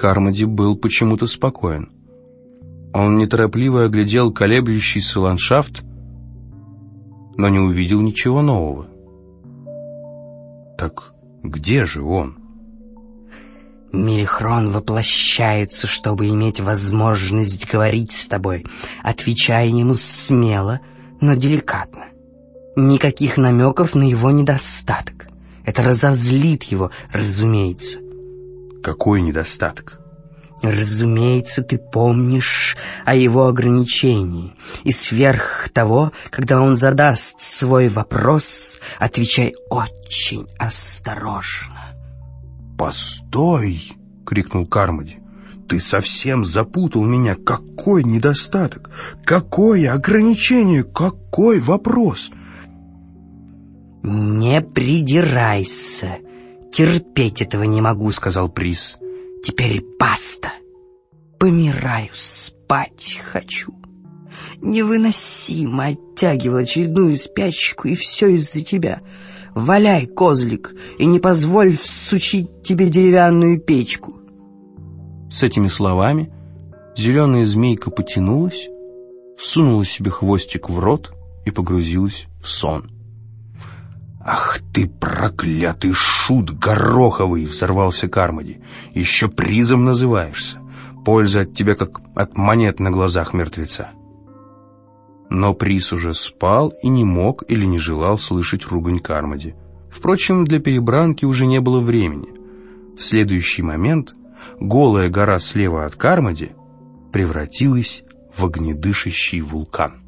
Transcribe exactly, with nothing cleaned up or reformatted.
Кармоди был почему-то спокоен. Он неторопливо оглядел колеблющийся ландшафт, но не увидел ничего нового. Так где же он? Мелихрон воплощается, чтобы иметь возможность говорить с тобой, отвечая ему смело, но деликатно. Никаких намеков на его недостаток. Это разозлит его, разумеется. Какой недостаток? Разумеется, ты помнишь о его ограничении. И сверх того, когда он задаст свой вопрос, отвечай очень осторожно. «Постой!» — крикнул Кармоди. «Ты совсем запутал меня. Какой недостаток? Какое ограничение? Какой вопрос?» «Не придирайся. Терпеть этого не могу», — сказал Приз. «Теперь баста. Помираю, спать хочу. Невыносимо оттягивал очередную спячку, и все из-за тебя. Валяй, козлик, и не позволь всучить тебе деревянную печку». С этими словами зеленая змейка потянулась, сунула себе хвостик в рот и погрузилась в сон. «Ах ты, проклятый шут гороховый!» — взорвался Кармоди. «Еще Призом называешься. Польза от тебя, как от монет на глазах мертвеца». Но Приз уже спал и не мог или не желал слышать ругань Кармоди. Впрочем, для перебранки уже не было времени. В следующий момент голая гора слева от Кармоди превратилась в огнедышащий вулкан.